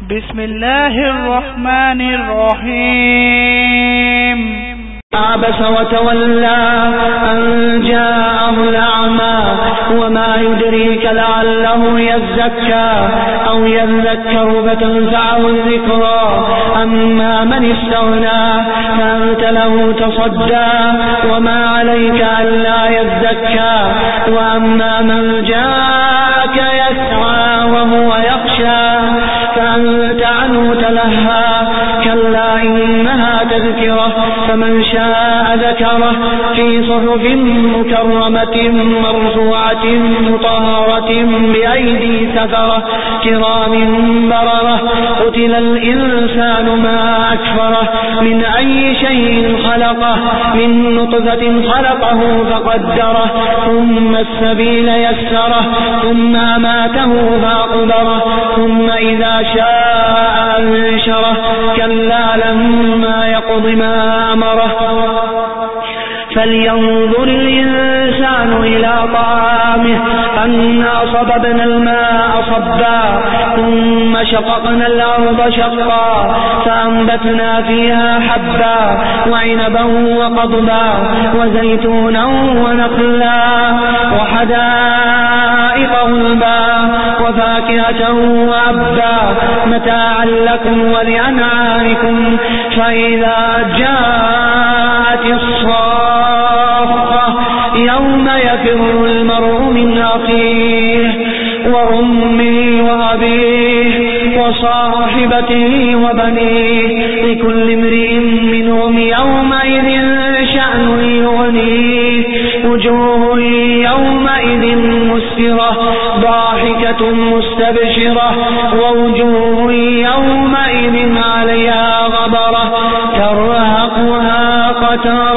بسم الله الرحمن الرحيم. عبس وتولى أن جاءه الأعمى وما يدريك لعله يزكى أو يذكر فتنفعه الذكرى أما من استغنى فأنت له تصدى وما عليك ألا يزكى وأما من جاءك يسعى وهو يخشى فأنت عنه تلهى كلا إنها تذكرة فمن شاء ذكره في صحف مكرمة مرفوعة مطهرة بأيدي سفرة كرام بررة قتل الإنسان ما أكفره من أي شيء خلقه من نطفة خلقه فقدره ثم السبيل يسره ثم أماته فأقبره ثم إذا شاء أنشره كلا لما يقض ما أمره فلينظر الإنسان إلى طعامه أنا صببنا الماء صبا ثم شققنا الأرض شقا فأنبتنا فيها حبا وعنبا وقضبا وزيتونا ونخلا وحدائق غلبا وفاكهة وأبا متاعا لكم ولأنعامكم فإذا جاءت الصاخة يوم يفر المرء من أخيه وأمه وأبيه وصاحبته وبنيه لكل امرئ منهم يومئذ شأن يغنيه وجوه يومئذ مسفرة ضاحكة مستبشرة ووجوه يومئذ عليها غبرة ترهقها قترة